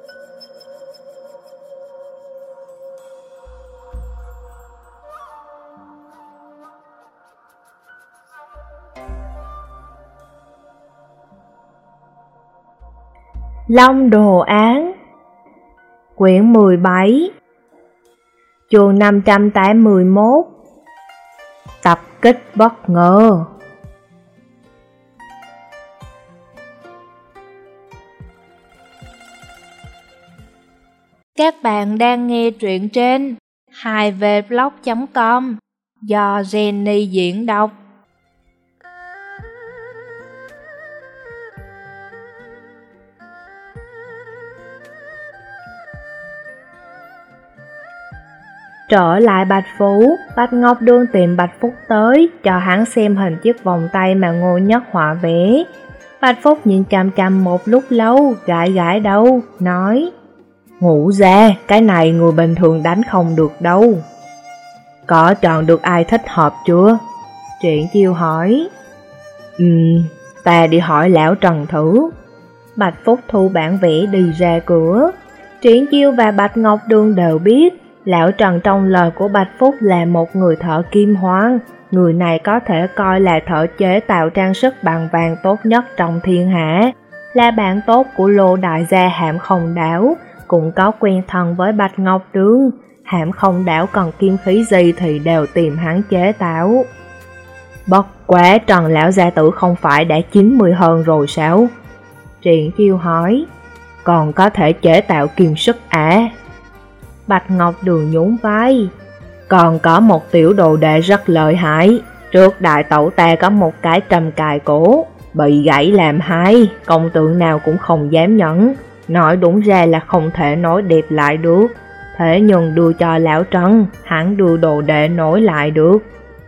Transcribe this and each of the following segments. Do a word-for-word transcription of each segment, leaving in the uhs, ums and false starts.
Long Đồ Án, quyển mười bảy, chương năm trăm tám mươi mốt, tập kích bất ngờ. Các bạn đang nghe truyện trên hai v blog chấm com do Jenny diễn đọc. Trở lại Bạch Phủ, Bạch Ngọc Đường tìm Bạch Phúc tới, cho hắn xem hình chiếc vòng tay mà Ngô Nhất họa vẽ. Bạch Phúc nhìn chằm chằm một lúc lâu, gãi gãi đầu, nói: Ngũ gia, cái này người bình thường đánh không được đâu. Có chọn được ai thích hợp chưa? Triển Chiêu hỏi. Ừm, ta đi hỏi lão Trần thử. Bạch Phúc thu bản vẽ đi ra cửa. Triển Chiêu và Bạch Ngọc Đường đều biết lão Trần trong lời của Bạch Phúc là một người thợ kim hoang. Người này có thể coi là thợ chế tạo trang sức bằng vàng tốt nhất trong thiên hạ, là bạn tốt của Lô đại gia Hạm Không Đảo, cũng có quen thân với Bạch Ngọc Đường. Hạm Không Đảo cần kim khí gì thì đều tìm hắn chế tạo. Bất quá Trần lão gia tử không phải đã chín mươi hơn rồi sao? Triển Chiêu hỏi. Còn có thể chế tạo kim sức à? Bạch Ngọc Đường nhún vai. Còn có một tiểu đồ đệ rất lợi hại. Trước đại tẩu ta có một cái trầm cài cổ, bị gãy làm hai, công tượng nào cũng không dám nhẫn. Nói đúng ra là không thể nối đẹp lại được. Thế nhưng đưa cho lão Trần, hắn đưa đồ đệ nối lại được.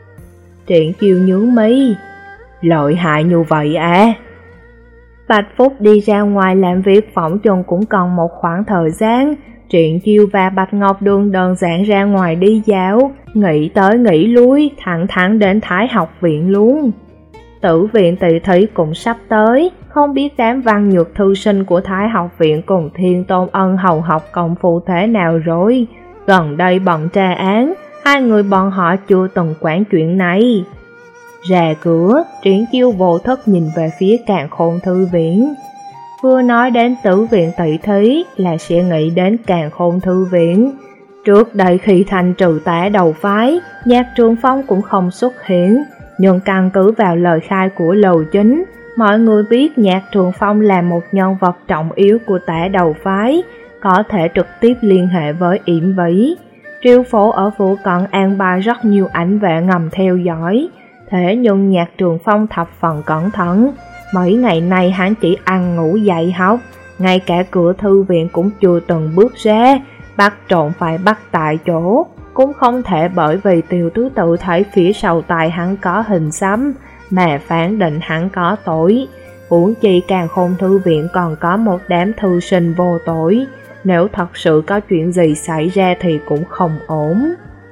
Triển Chiêu nhướng mi. Lợi hại như vậy à? Bạch Phúc đi ra ngoài làm việc phỏng chừng cũng còn một khoảng thời gian. Triển Chiêu và Bạch Ngọc Đường đơn giản ra ngoài đi dạo, nghĩ tới nghĩ lui, thẳng thắn đến Thái học viện luôn. Tử viện tỷ thí cũng sắp tới, không biết đám văn nhược thư sinh của Thái học viện cùng Thiên Tôn Ân hầu học công phu thế nào rồi. Gần đây bận tra án, hai người bọn họ chưa từng quản chuyện này. Ra cửa, Triển Chiêu vô thức nhìn về phía Càn Khôn thư viện. Vừa nói đến tử viện tỷ thí là sẽ nghĩ đến Càn Khôn thư viện. Trước đây khi Thanh trừ tá đầu phái, Nhạc Trường Phong cũng không xuất hiện. Nhưng căn cứ vào lời khai của Lầu Chính, mọi người biết Nhạc Trường Phong là một nhân vật trọng yếu của tả đầu phái, có thể trực tiếp liên hệ với Yểm Vĩ. Triều phố ở phụ cận an bài rất nhiều ảnh vệ ngầm theo dõi. Thế nhưng Nhạc Trường Phong thập phần cẩn thận. Mấy ngày nay hắn chỉ ăn ngủ dạy học, ngay cả cửa thư viện cũng chưa từng bước ra. Bắt trộn phải bắt tại chỗ, cũng không thể bởi vì Tiêu Tứ Tự thấy phía sau tai hắn có hình xăm mà phán định hắn có tội. Huống chi Càn Khôn thư viện còn có một đám thư sinh vô tội, nếu thật sự có chuyện gì xảy ra thì cũng không ổn.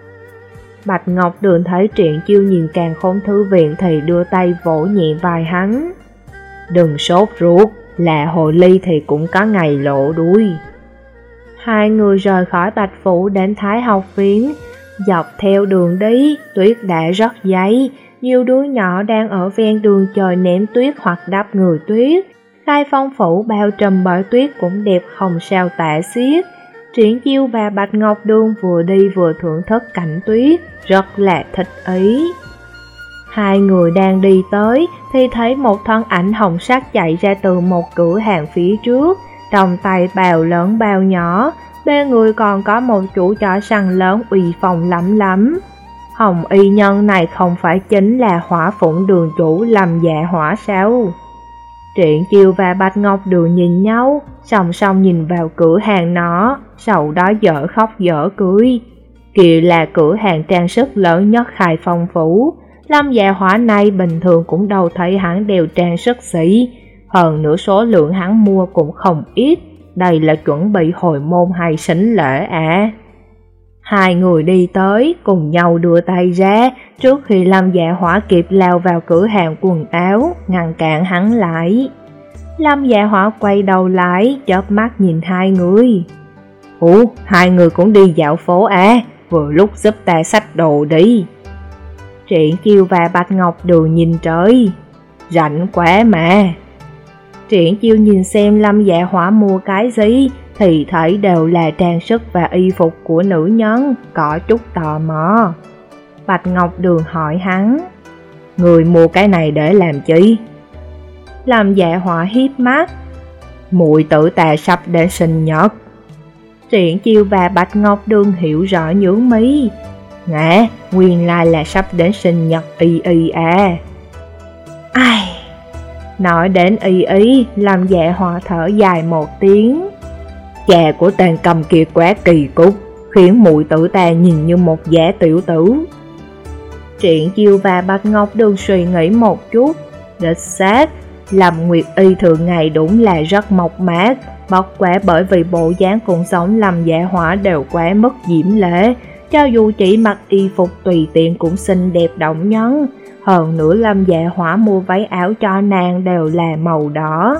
Bạch Ngọc Đường thấy Triển Chiêu nhìn Càn Khôn thư viện thì đưa tay vỗ nhẹ vai hắn. Đừng sốt ruột, là hồ ly thì cũng có ngày lộ đuôi. Hai người rời khỏi Bạch Phủ đến Thái học viện. Dọc theo đường đi, tuyết đã rất dày. Nhiều đứa nhỏ đang ở ven đường chờ ném tuyết hoặc đắp người tuyết. Khai Phong Phủ bao trùm bởi tuyết cũng đẹp không sao tả xiết. Triển Chiêu và Bạch Ngọc Đường vừa đi vừa thưởng thức cảnh tuyết, rất là thích ý. Hai người đang đi tới thì thấy một thân ảnh hồng sắc chạy ra từ một cửa hàng phía trước, trong tay bào lớn bào nhỏ, bên người còn có một chủ chó săn lớn uy phong lắm lắm. Hồng y nhân này không phải chính là Hỏa Phụng đường chủ Lâm Dạ Hỏa sao? Triển Chiêu và Bạch Ngọc Đường nhìn nhau, song song nhìn vào cửa hàng nó, sau đó dở khóc dở cười. Kìa là cửa hàng trang sức lớn nhất Khai Phong Phủ. Lâm Dạ Hỏa này bình thường cũng đâu thấy hắn đều trang sức gì, hơn nữa số lượng hắn mua cũng không ít. Đây là chuẩn bị hồi môn hay sính lễ à? Hai người đi tới, cùng nhau đưa tay ra, trước khi Lâm Dạ Hỏa kịp lao vào cửa hàng quần áo, ngăn cản hắn lại. Lâm Dạ Hỏa quay đầu lại, chớp mắt nhìn hai người. Ủa, hai người cũng đi dạo phố à, vừa lúc giúp ta xách đồ đi. Triển Chiêu và Bạch Ngọc Đường nhìn trời, rảnh quá mà. Triển Chiêu nhìn xem Lâm Dạ Hỏa mua cái gì, thì thấy đều là trang sức và y phục của nữ nhân, có chút tò mò. Bạch Ngọc Đường hỏi hắn, người mua cái này để làm chi? Lâm Dạ Hỏa hiếp mắt, muội tử ta sắp đến sinh nhật. Triển Chiêu và Bạch Ngọc Đường hiểu rõ nhướng mi, ngã, nguyên lai là sắp đến sinh nhật Y Y à. Ai? Nói đến Y Y, Lâm Dạ Hỏa thở dài một tiếng. Cha của tên cầm kia quá kỳ cục, khiến muội tử ta nhìn như một giả tiểu tử. Triển Chiêu và Bạch Ngọc Đường suy nghĩ một chút, đích xác, Lâm Nguyệt Y thường ngày đúng là rất mộc mạc, bất quá bởi vì bộ dáng cùng sống Lâm Dạ Hỏa đều quá mức diễm lệ, cho dù chỉ mặc y phục tùy tiện cũng xinh đẹp động nhân. Hơn nữa Lâm Dạ Hỏa mua váy áo cho nàng đều là màu đỏ.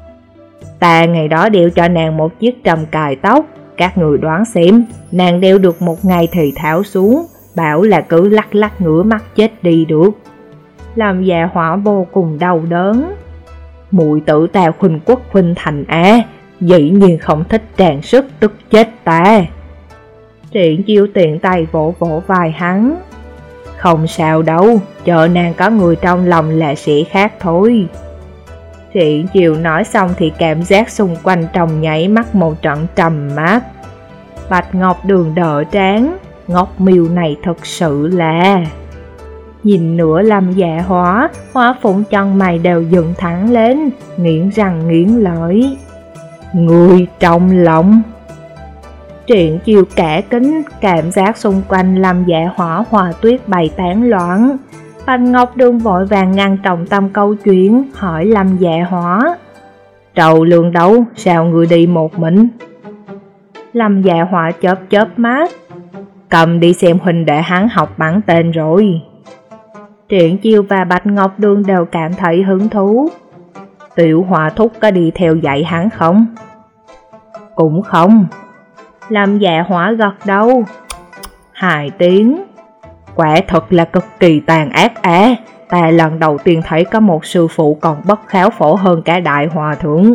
Ta ngày đó đeo cho nàng một chiếc trầm cài tóc, các người đoán xem, nàng đeo được một ngày thì tháo xuống, bảo là cứ lắc lắc ngửa mắt chết đi được. Lâm Dạ Hỏa vô cùng đau đớn. Muội tử ta khuynh quốc khuynh thành á, dĩ nhiên không thích trang sức, tức chết ta. Triển Chiêu tiện tay vỗ vỗ vai hắn. Không sao đâu, chờ nàng có người trong lòng là sẽ khác thôi. Triển Chiêu nói xong thì cảm giác xung quanh trong nháy mắt một trận trầm mát. Bạch Ngọc Đường đỡ trán, Ngọc Miêu này thật sự là... Nhìn nửa Lâm Dạ Hỏa, Hóa Phụng chân mày đều dựng thẳng lên, nghiến răng nghiến lợi. Người trong lòng. Triển Chiêu cả kính, cảm giác xung quanh Lâm Dạ Hỏa Hòa Tuyết bày tán loạn. Bạch Ngọc Đường vội vàng ngăn trọng tâm câu chuyện, hỏi Lâm Dạ Hỏa. Trầu lương đấu, sao người đi một mình? Lâm Dạ Hỏa chớp chớp mắt. Cầm đi xem huynh đệ hắn học bắn tên rồi. Triển Chiêu và Bạch Ngọc Đường đều cảm thấy hứng thú. Tiểu Hòa Thúc có đi theo dạy hắn không? Cũng không. Lâm Dạ Hỏa gật đầu. Hai tiếng. Quả thật là cực kỳ tàn ác á. Ta lần đầu tiên thấy có một sư phụ còn bất kháo phổ hơn cả đại hòa thượng.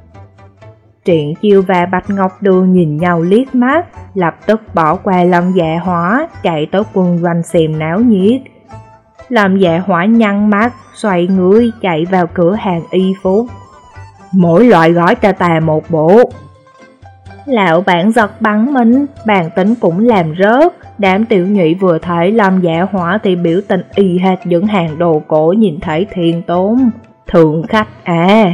Triển Chiêu và Bạch Ngọc Đường nhìn nhau liếc mắt, lập tức bỏ qua Lâm Dạ Hỏa, chạy tới quân doanh xem náo nhiệt. Lâm Dạ Hỏa nhăn mắt, xoay người chạy vào cửa hàng y phục. Mỗi loại gói cho ta một bộ. Lão bản giật bắn mình, bàn tính cũng làm rớt. Đám tiểu nhị vừa thấy Lâm Dạ Hỏa thì biểu tình y hệt những hàng đồ cổ nhìn thấy thiên tốn. Thượng khách à.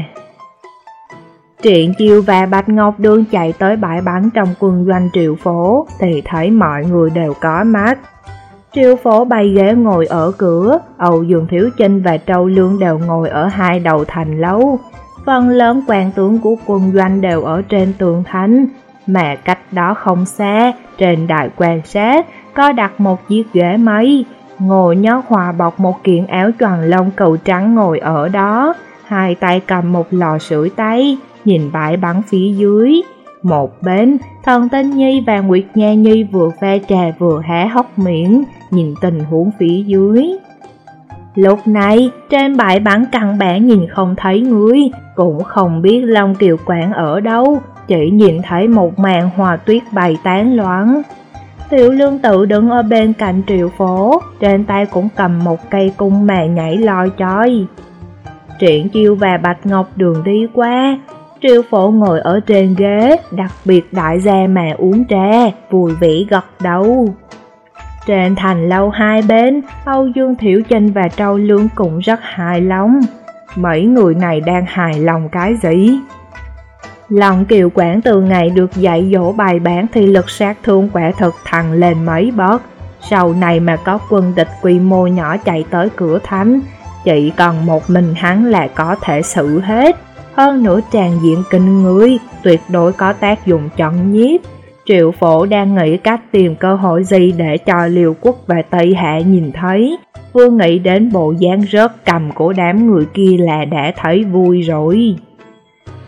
Triển Chiêu và Bạch Ngọc Đường chạy tới bãi bắn trong quân doanh Triệu Phố thì thấy mọi người đều có mắt. Triệu Phố bày ghế ngồi ở cửa, Âu Dương Thiếu Chinh và Trâu Lương đều ngồi ở hai đầu thành lâu. Phần lớn quan tướng của quân doanh đều ở trên tường thành, mà cách đó không xa, trên đài quan sát, có đặt một chiếc ghế mây. Ngô Nhất Hòa bọc một kiện áo choàng lông cừu trắng ngồi ở đó, hai tay cầm một lò sưởi tay, nhìn bãi bắn phía dưới. Một bên, Thần Tinh Nhi và Nguyệt Nha Nhi vừa pha trà vừa há hốc miệng, nhìn tình huống phía dưới. Lúc này, trên bãi bắn căn bản nhìn không thấy người, cũng không biết Long Kiều Quảng ở đâu, chỉ nhìn thấy một màn hòa tuyết bày tán loạn. Tiểu Lương Tự đứng ở bên cạnh Triệu Phố, trên tay cũng cầm một cây cung mà nhảy loi choi. Triển Chiêu và Bạch Ngọc Đường đi qua, Triệu Phổ ngồi ở trên ghế, đặc biệt đại gia mà uống trà, vui vẻ gật đầu. Trên thành lâu hai bên, Âu Dương Thiểu Chinh và Trâu Lương cũng rất hài lòng. Mấy người này đang hài lòng cái gì? Long Kiều Quảng từ ngày được dạy dỗ bài bản thì lực sát thương quả thực thăng lên mấy bậc. Sau này mà có quân địch quy mô nhỏ chạy tới cửa thánh, chỉ còn một mình hắn là có thể xử hết. Hơn nữa tràn diện kinh người, tuyệt đối có tác dụng chấn nhiếp. Triệu Phổ đang nghĩ cách tìm cơ hội gì để cho Liêu Quốc và Tây Hạ nhìn thấy. Vừa nghĩ đến bộ dáng rớt cầm của đám người kia là đã thấy vui rồi.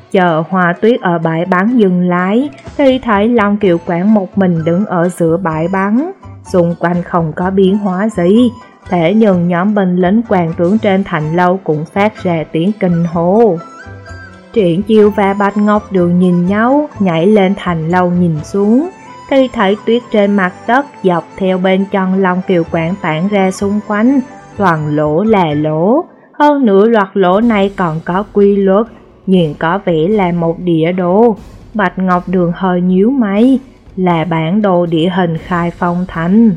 Chờ Hoa Tuyết ở bãi bắn dừng lái thì thấy Long Kiều Quảng một mình đứng ở giữa bãi bắn. Xung quanh không có biến hóa gì, thế nhưng nhóm binh lính quan tướng trên thành lâu cũng phát ra tiếng kinh hô. Triển Chiêu và Bạch Ngọc Đường nhìn nhau, nhảy lên thành lâu nhìn xuống, thì thấy tuyết trên mặt đất dọc theo bên chân Long Kiều Quảng tản ra xung quanh, toàn lỗ là lỗ. Hơn nữa loạt lỗ này còn có quy luật, nhìn có vẻ là một địa đồ. Bạch Ngọc Đường hơi nhíu mày, là bản đồ địa hình Khai Phong Thành.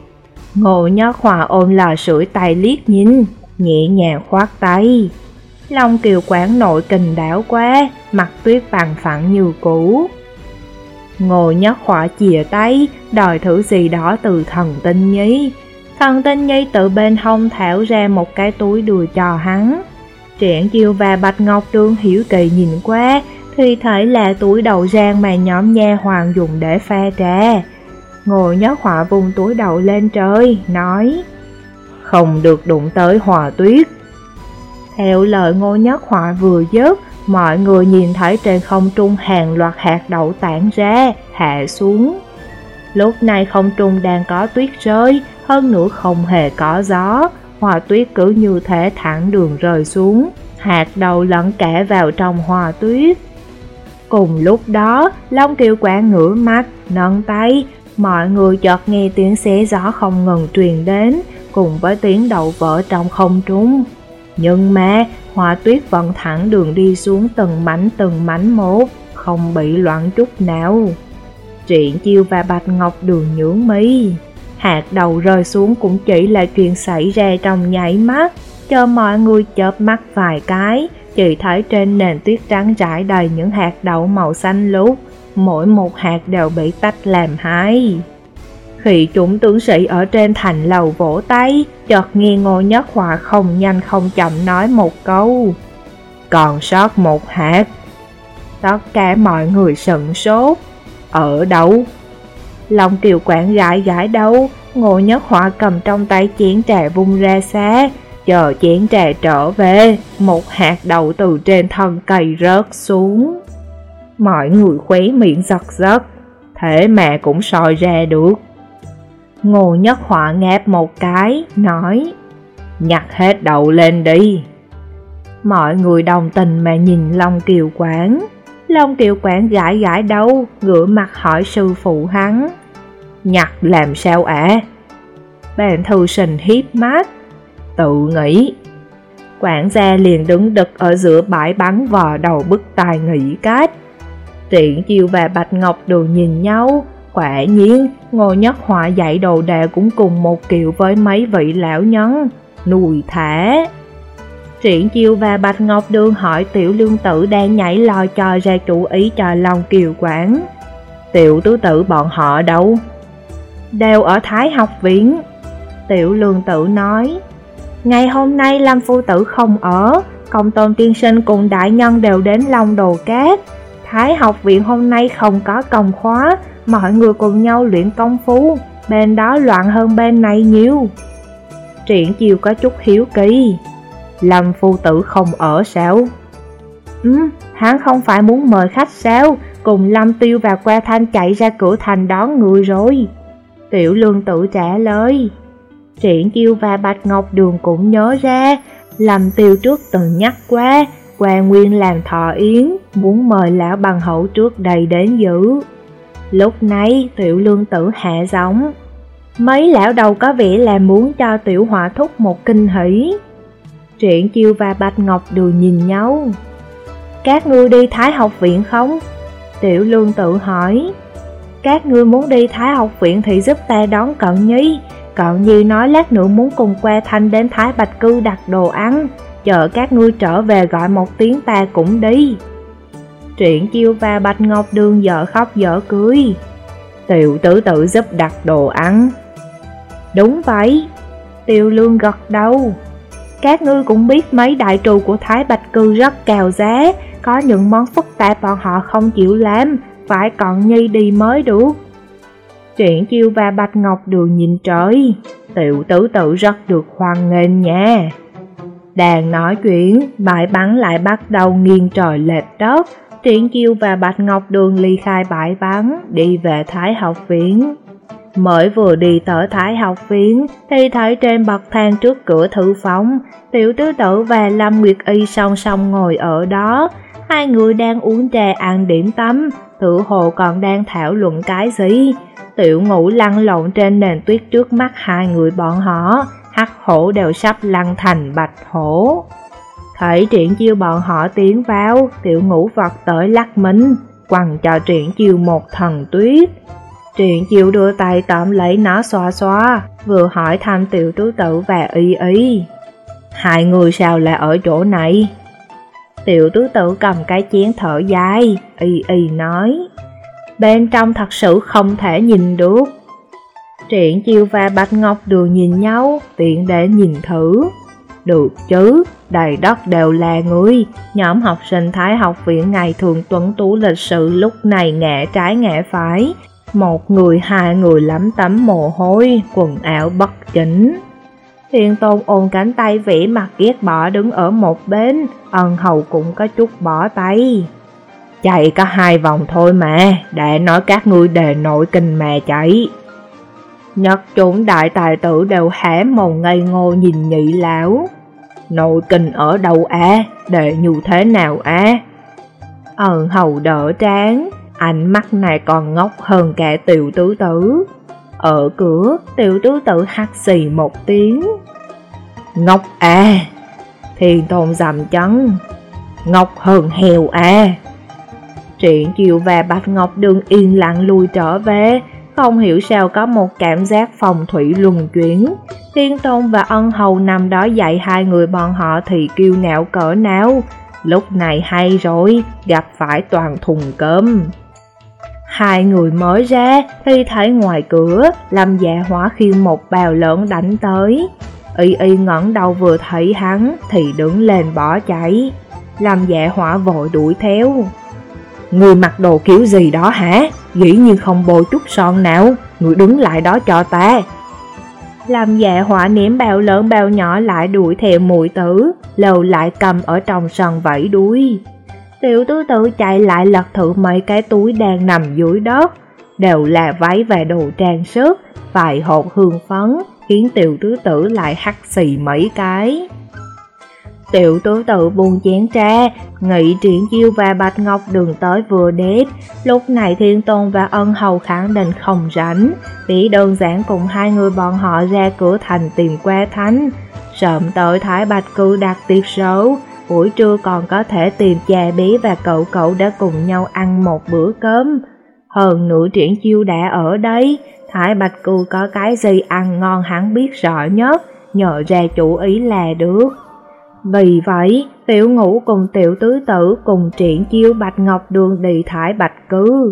Ngô Nhất Hòa ôm lò sưởi tay liếc nhìn, nhẹ nhàng khoát tay. Long Kiều Quảng nội kình đảo quá, mặt tuyết bằng phẳng như cũ. Ngô Nhất Hòa chìa tay, đòi thử gì đó từ Thần Tinh Nhi. Thần Tinh Nhi từ bên hông tháo ra một cái túi đưa cho hắn. Triển Chiêu và Bạch Ngọc Đường hiếu kỳ nhìn qua, thì thấy là túi đầu rang mà nhóm nha hoàn dùng để pha trà. Ngô Nhất Hòa vùng túi đầu lên trời, nói: không được đụng tới Hòa Tuyết. Theo lời Ngô Nhất Hòa vừa dứt, mọi người nhìn thấy trên không trung hàng loạt hạt đậu tản ra, hạ xuống. Lúc này không trung đang có tuyết rơi, hơn nữa không hề có gió, Hòa Tuyết cứ như thế thẳng đường rơi xuống, hạt đậu lẫn cả vào trong Hòa Tuyết. Cùng lúc đó, Long Kiều Quảng ngửa mắt, nâng tay, mọi người chợt nghe tiếng xé gió không ngừng truyền đến, cùng với tiếng đậu vỡ trong không trung. Nhưng mà, Hòa Tuyết vẫn thẳng đường đi xuống từng mảnh từng mảnh một, không bị loạn chút nào. Triển Chiêu và Bạch Ngọc Đường nhướng mi. Hạt đậu rơi xuống cũng chỉ là chuyện xảy ra trong nháy mắt, cho mọi người chớp mắt vài cái, chỉ thấy trên nền tuyết trắng trải đầy những hạt đậu màu xanh lục, mỗi một hạt đều bị tách làm hai. Khi chúng tướng sĩ ở trên thành lầu vỗ tay, chợt nghe Ngô Nhất Hòa không nhanh không chậm nói một câu: còn sót một hạt. Tất cả mọi người sửng sốt. Ở đâu? Long Kiều Quảng gãi gãi đâu. Ngô Nhất Hòa cầm trong tay chén trà vung ra xa, chờ chén trà trở về, một hạt đậu từ trên thân cây rớt xuống. Mọi người khóe miệng giật giật, thế mà cũng soi ra được. Ngô Nhất Hòa ngáp một cái, nói: nhặt hết đậu lên đi. Mọi người đồng tình mà nhìn Long Kiều Quảng. Long Kiều Quảng gãi gãi đâu, ngửa mặt hỏi sư phụ hắn: nhặt làm sao ạ? À? Bạn thư sinh hiếp mắt: tự nghĩ. Quản gia liền đứng đực ở giữa bãi bắn vò đầu bức tai nghĩ cách. Triển Chiêu và Bạch Ngọc Đường nhìn nhau. Quả nhiên, Ngô Nhất Hòa dạy đồ đệ cũng cùng một kiểu với mấy vị lão nhân, nuôi thả. Triển Chiêu và Bạch Ngọc Đường hỏi Tiểu Lương Tử đang nhảy lò cho ra chủ ý cho Long Kiều Quảng: Tiểu tứ tử bọn họ đâu? Đều ở Thái học viện. Tiểu Lương Tử nói: ngày hôm nay Lâm phu tử không ở, Công Tôn tiên sinh cùng đại nhân đều đến Long Đồ Cát. Thái học viện hôm nay không có công khóa, mọi người cùng nhau luyện công phu, bên đó loạn hơn bên này nhiều. Triển Chiêu có chút hiếu kỳ: Lâm phu tử không ở sao? Ừ, hắn không phải muốn mời khách sao? Cùng Lâm Tiêu và Qua Thanh chạy ra cửa thành đón người rồi. Tiểu Lương Tử trả lời. Triển Chiêu và Bạch Ngọc Đường cũng nhớ ra, Lâm Tiêu trước từng nhắc qua, Qua Nguyên làm thọ yến, muốn mời lão bằng hữu trước đây đến dự. Lúc này Tiểu Lương Tử hạ giọng: mấy lão đầu có vẻ là muốn cho Tiểu Hỏa Thúc một kinh hỉ. Triển Chiêu và Bạch Ngọc Đường nhìn nhau. Các ngươi đi Thái học viện không? Tiểu Lương Tử hỏi. Các ngươi muốn đi Thái học viện thì giúp ta đón Cận Nhi. Cận Nhi nói lát nữa muốn cùng Qua Thanh đến Thái Bạch Cư đặt đồ ăn, chờ các ngươi trở về gọi một tiếng ta cũng đi. Triển Chiêu và Bạch Ngọc Đường dở khóc dở cười. Tiểu tử tự giúp đặt đồ ăn. Đúng vậy. Tiểu Lương gật đầu. Các ngươi cũng biết mấy đại trù của Thái Bạch Cư rất cao giá, có những món phức tạp bọn họ không chịu làm, phải Cận Nhi đi mới được. Triển Chiêu và Bạch Ngọc Đường nhìn trời. Tiểu tử tự rất được hoan nghênh nha. Đang nói chuyện, bãi bắn lại bắt đầu nghiêng trời lệch đất. Triển Chiêu và Bạch Ngọc Đường ly khai bãi bắn, đi về Thái học viện. Mới vừa đi tới Thái học viện, thì thấy trên bậc thang trước cửa thư phòng, Tiểu Tứ Tử và Lâm Nguyệt Y song song ngồi ở đó. Hai người đang uống trà ăn điểm tâm, tự hồ còn đang thảo luận cái gì. Tiểu Ngũ lăn lộn trên nền tuyết trước mắt hai người bọn họ, hắc hổ đều sắp lăn thành bạch hổ. Thấy Triển Chiêu bọn họ tiến vào, Tiểu Ngũ vọt tới lắc mình, quăng cho Triển Chiêu một thần tuyết. Triển Chiêu đưa tay tóm lấy nó xoa xoa, vừa hỏi thăm Tiểu Tứ Tử và Y Y. Hai người sao lại ở chỗ này? Tiểu Tứ Tử cầm cái chén thở dài, Y Y nói. Bên trong thật sự không thể nhìn được. Triển Chiêu và Bạch Ngọc Đường nhìn nhau, tiện để nhìn thử. Được chứ, đầy đất đều là người. Nhóm học sinh Thái học viện ngày thường tuấn tú lịch sự lúc này ngã trái ngã phải. Một người hai người lắm tấm mồ hôi, quần áo bất chỉnh. Thiên Tôn ôm cánh tay vĩ mặt ghét bỏ đứng ở một bên, Ân Hầu cũng có chút bỏ tay. Chạy có hai vòng thôi mà, đã nói các ngươi đề nội kinh mà chạy. Nhất chúng đại tài tử đều há mồm ngây ngô nhìn Nhị lão. Nội kinh ở đâu á, để như thế nào á? Ân Hầu đỡ trán, ánh mắt này còn ngốc hơn cả Tiểu Tứ Tử. Ở cửa, Tiểu Tứ Tử hắt xì một tiếng. Ngốc à! Thiên Tôn dầm chân. Ngốc hơn heo à! Triển Chiêu và Bạch Ngọc Đường yên lặng lùi trở về, không hiểu sao có một cảm giác phong thủy luân chuyển. Thiên Tôn và Ân Hầu nằm đó dạy hai người bọn họ thì kiêu ngạo cỡ nào. Lúc này hay rồi, gặp phải toàn thùng cơm. Hai người mới ra thì thấy ngoài cửa, Lâm Dạ Hỏa khiêng một bào lớn đánh tới. Y Y ngẩng đầu vừa thấy hắn thì đứng lên bỏ chạy. Lâm Dạ Hỏa vội đuổi theo. Người mặc đồ kiểu gì đó hả? Dĩ nhiên không bôi chút son nào, người đứng lại đó cho ta. Lâm Dạ Hỏa ném bào lớn bào nhỏ lại đuổi theo muội tử, lầu lại cầm ở trong sân vẫy đuôi. Tiểu Tứ Tử chạy lại lật thử mấy cái túi đang nằm dưới đất, đều là váy và đồ trang sức, vài hộp hương phấn, khiến Tiểu Tứ Tử lại hắt xì mấy cái. Tiểu Tứ Tử buông chén trà, nghĩ Triển Chiêu và Bạch Ngọc Đường tới vừa đẹp. Lúc này Thiên Tôn và Ân Hầu khẳng định không rảnh, chỉ đơn giản cùng hai người bọn họ ra cửa thành tìm qua thánh. Sớm tới Thái Bạch Cư đặt tiệc sấu, buổi trưa còn có thể tìm cha bé và cậu cậu đã cùng nhau ăn một bữa cơm. Hơn nữa Triển Chiêu đã ở đây, Thái Bạch Cư có cái gì ăn ngon hắn biết rõ nhất, nhờ ra chủ ý là được. Vì vậy, Tiểu Ngũ cùng Tiểu Tứ Tử cùng Triển Chiêu Bạch Ngọc Đường đi Thái Bạch Cư.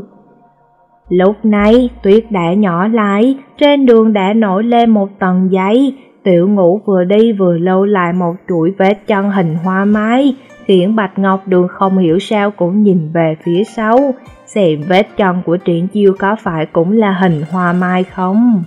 Lúc này, tuyết đã nhỏ lại, trên đường đã nổi lên một tầng giấy. Tiểu Ngũ vừa đi vừa lưu lại một chuỗi vết chân hình hoa mai, khiến Bạch Ngọc Đường không hiểu sao cũng nhìn về phía sau, xem vết chân của Triển Chiêu có phải cũng là hình hoa mai không.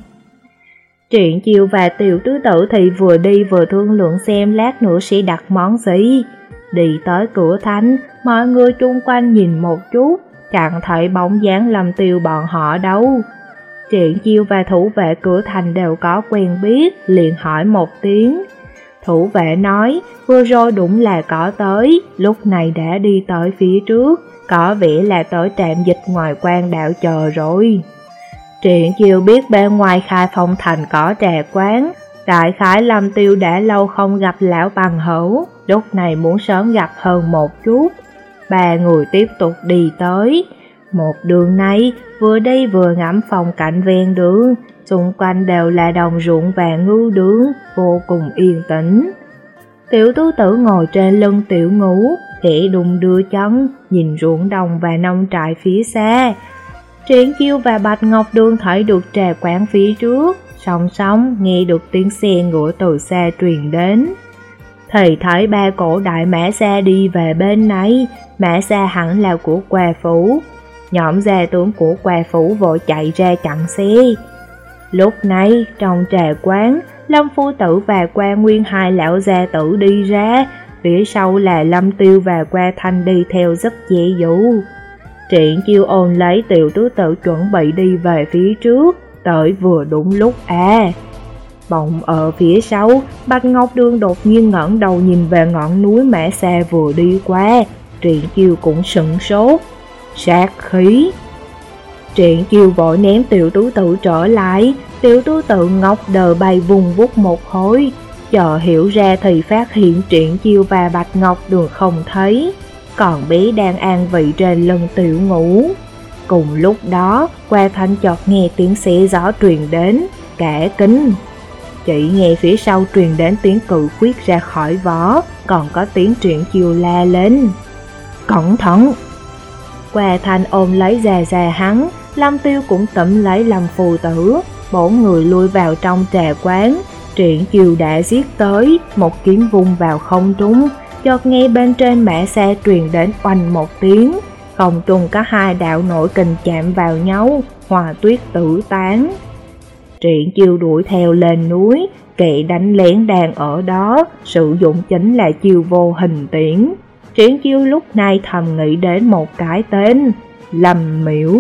Triển Chiêu và Tiểu Tứ Tử thì vừa đi vừa thương lượng xem lát nữa sẽ đặt món gì. Đi tới cửa thánh, mọi người chung quanh nhìn một chút, chẳng thấy bóng dáng Lâm Tiêu bọn họ đâu. Triển Chiêu và thủ vệ cửa thành đều có quen biết, liền hỏi một tiếng. Thủ vệ nói, vừa rồi đúng là có tới, lúc này đã đi tới phía trước, có vẻ là tới trạm dịch ngoài quan đạo chờ rồi. Triển Chiêu biết bên ngoài Khai Phong thành có trà quán, đại khái Lâm Tiêu đã lâu không gặp lão bằng hữu, lúc này muốn sớm gặp hơn một chút. Ba người tiếp tục đi tới. Một đường này, vừa đi vừa ngắm phong cảnh ven đường, xung quanh đều là đồng ruộng và ngưu đường, vô cùng yên tĩnh. Tiểu Tứ Tử ngồi trên lưng Tiểu Ngũ, khẽ đung đưa chân, nhìn ruộng đồng và nông trại phía xa. Triển Chiêu và Bạch Ngọc Đường thấy được trà quán phía trước, song song nghe được tiếng xe ngựa từ xa truyền đến. Thì thấy ba cổ đại mã xa đi về bên này, mã xa hẳn là của Qua Phủ. Nhóm gia tướng của Qua Phủ vội chạy ra chặn xe. Lúc này trong trà quán, Lâm Phu Tử và Quan Nguyên hai lão gia tử đi ra, phía sau là Lâm Tiêu và Qua Thanh đi theo giúp che dụ. Triển Chiêu ôm lấy Tiểu Tứ Tử chuẩn bị đi về phía trước, tới vừa đúng lúc à. Bỗng ở phía sau, Bạch Ngọc Đường đột nhiên ngẩng đầu nhìn về ngọn núi Mã Xa vừa đi qua. Triển Chiêu cũng sửng sốt. Sát khí! Triển Chiêu vội ném Tiểu Tứ Tử trở lại. Tiểu Tứ Tử ngốc đờ bay vùng vút một hồi. Chờ hiểu ra thì phát hiện Triển Chiêu và Bạch Ngọc Đường không thấy, còn bé đang an vị trên lưng Tiểu Ngũ. Cùng lúc đó, Qua Thanh chợt nghe tiếng xé gió truyền đến, cả kinh. Chỉ nghe phía sau truyền đến tiếng cự quyết ra khỏi vỏ, còn có tiếng Triển Chiêu la lên. Cẩn thận! Qua Thanh ôm lấy già già hắn, Lâm Tiêu cũng tụm lấy Lâm Phù Tử, bốn người lui vào trong trà quán. Triển Chiêu đã giết tới, một kiếm vung vào không trung, chợt nghe bên trên Mã Xa truyền đến oanh một tiếng, không trung có hai đạo nổi kình chạm vào nhau, hòa tuyết tử tán. Triển Chiêu đuổi theo lên núi, kẻ đánh lén đang ở đó, sử dụng chính là chiêu vô hình tiễn. Triển Chiêu lúc này thầm nghĩ đến một cái tên, Lâm Miễu.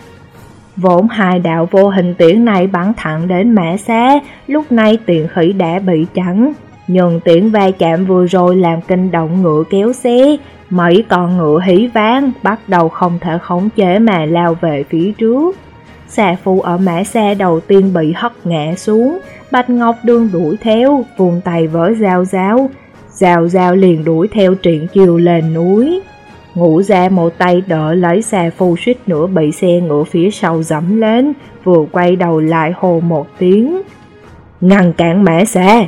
Vốn hai đạo vô hình tiễn này bắn thẳng đến Mã Xa, lúc này tiện khí đã bị chắn. Nhưng tiễn va chạm vừa rồi làm kinh động ngựa kéo xe, mấy con ngựa hí vang, bắt đầu không thể khống chế mà lao về phía trước. Xà Phu ở Mã Xa đầu tiên bị hất ngã xuống, Bạch Ngọc Đường đuổi theo, vùng tay với Giao Giao. Giao Giao liền đuổi theo Triển Chiêu lên núi. Ngũ Gia một tay đỡ lấy Xà Phu suýt nữa bị xe ngựa phía sau dẫm lên, vừa quay đầu lại hô một tiếng. Ngăn cản Mã Xa!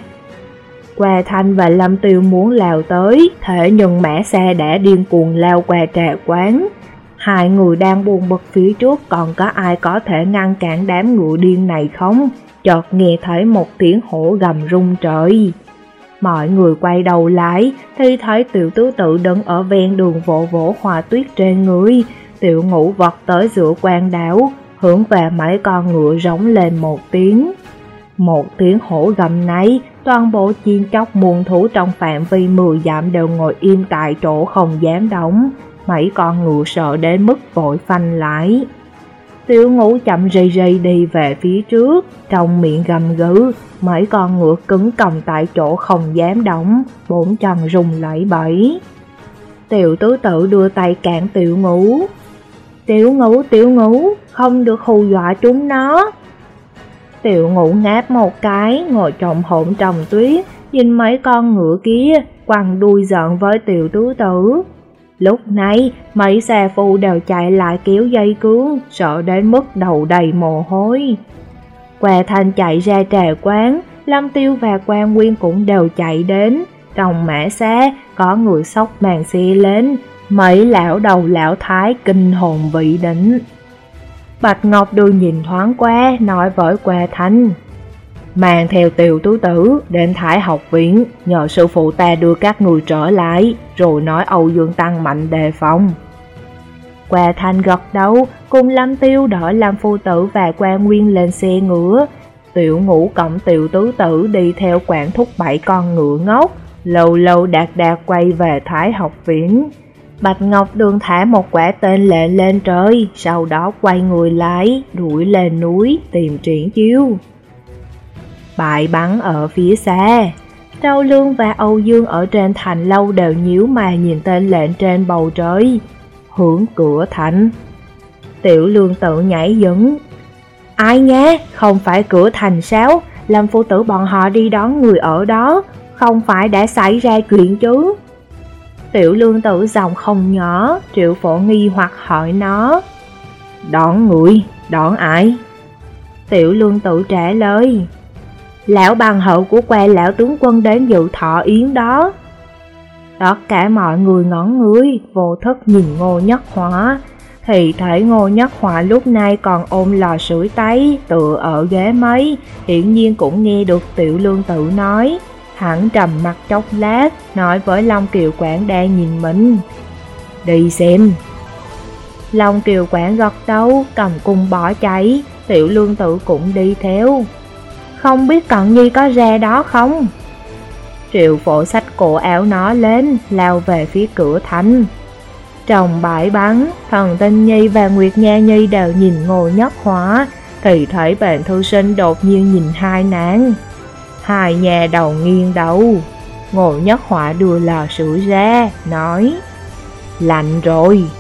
Qua Thanh và Lâm Tiêu muốn lao tới, thế nhưng Mã Xa đã điên cuồng lao qua trà quán. Hai người đang buồn bực phía trước, còn có ai có thể ngăn cản đám ngựa điên này không? Chợt nghe thấy một tiếng hổ gầm rung trời. Mọi người quay đầu lại thì thấy Tiểu Tứ Tử đứng ở ven đường vỗ vỗ hòa tuyết trên người. Tiểu Ngũ vọt tới giữa quan đảo, hướng về mấy con ngựa rống lên một tiếng. Một tiếng hổ gầm này, toàn bộ chim chóc muôn thú trong phạm vi mười dặm đều ngồi im tại chỗ không dám động. Mấy con ngựa sợ đến mức vội phanh lại. Tiểu Ngũ chậm rì rì đi về phía trước, trong miệng gầm gừ, mấy con ngựa cứng còng tại chỗ không dám động, bốn chân rung lẩy bẩy. Tiểu Tứ Tử đưa tay cản Tiểu Ngũ. Tiểu Ngũ, Tiểu Ngũ, không được hù dọa chúng nó. Tiểu Ngũ ngáp một cái, ngồi trộm hổn trong tuyết, nhìn mấy con ngựa kia, quằn đuôi giận với Tiểu Tứ Tử. Lúc này, mấy xà phu đều chạy lại kéo dây cương, sợ đến mức đầu đầy mồ hôi. Qua Thanh chạy ra trà quán, Lâm Tiêu và Quan Nguyên cũng đều chạy đến. Trong Mã Xa, có người xốc màn xe lên, mấy lão đầu lão thái kinh hồn vị đỉnh. Bạch Ngọc Đường nhìn thoáng qua, nói với Qua Thanh. Mang theo Tiểu Tứ Tử đến Thái học viện, nhờ sư phụ ta đưa các người trở lại, rồi nói Âu Dương tăng mạnh đề phòng. Qua Thanh gật đầu, cùng Lâm Tiêu đỡ Lâm Phu Tử và Quan Nguyên lên xe ngựa. Tiểu Ngũ cộng Tiểu Tứ Tử đi theo quản thúc bảy con ngựa ngốc, lâu lâu đạt đạt quay về Thái học viện. Bạch Ngọc Đường thả một quả tên lệnh lên trời, sau đó quay người lại, đuổi lên núi tìm Triển Chiêu. Bại bắn ở phía xa, Trâu Lương và Âu Dương ở trên thành lâu đều nhíu mày nhìn tên lệnh trên bầu trời, hướng cửa thành. Tiểu Lương tự nhảy dựng. Ai nhé, không phải cửa thành sao? Lâm Phu Tử bọn họ đi đón người ở đó, không phải đã xảy ra chuyện chứ? Tiểu Lương Tử giọng không nhỏ, Triệu Phổ nghi hoặc hỏi nó. Đón người, đón ai? Tiểu Lương Tử trả lời. Lão bằng hậu của Qua lão tướng quân đến dự thọ yến đó. Tất cả mọi người ngẩn người, vô thức nhìn Ngô Nhất Hỏa. Thì thấy Ngô Nhất Hỏa lúc này còn ôm lò sưởi tay, tựa ở ghế mấy, hiển nhiên cũng nghe được Tiểu Lương Tử nói. Hắn trầm mặt chốc lát, nói với Long Kiều Quảng đang nhìn mình. Đi xem. Long Kiều Quảng gật đầu, cầm cung bỏ chạy, Tiểu Lương Tử cũng đi theo. không biết Cận Nhi có ra đó không? Triệu Phổ xách cổ áo nó lên, lao về phía cửa thành. Trong bãi bắn, Thần Tinh Nhi và Nguyệt Nha Nhi đều nhìn Ngô Nhất Hỏa, thì thấy bạn thư sinh đột nhiên nhìn hai nàng. Hai nhà đầu nghiêng đầu. Ngô Nhất Hỏa đưa lò sưởi ra, nói: lạnh rồi.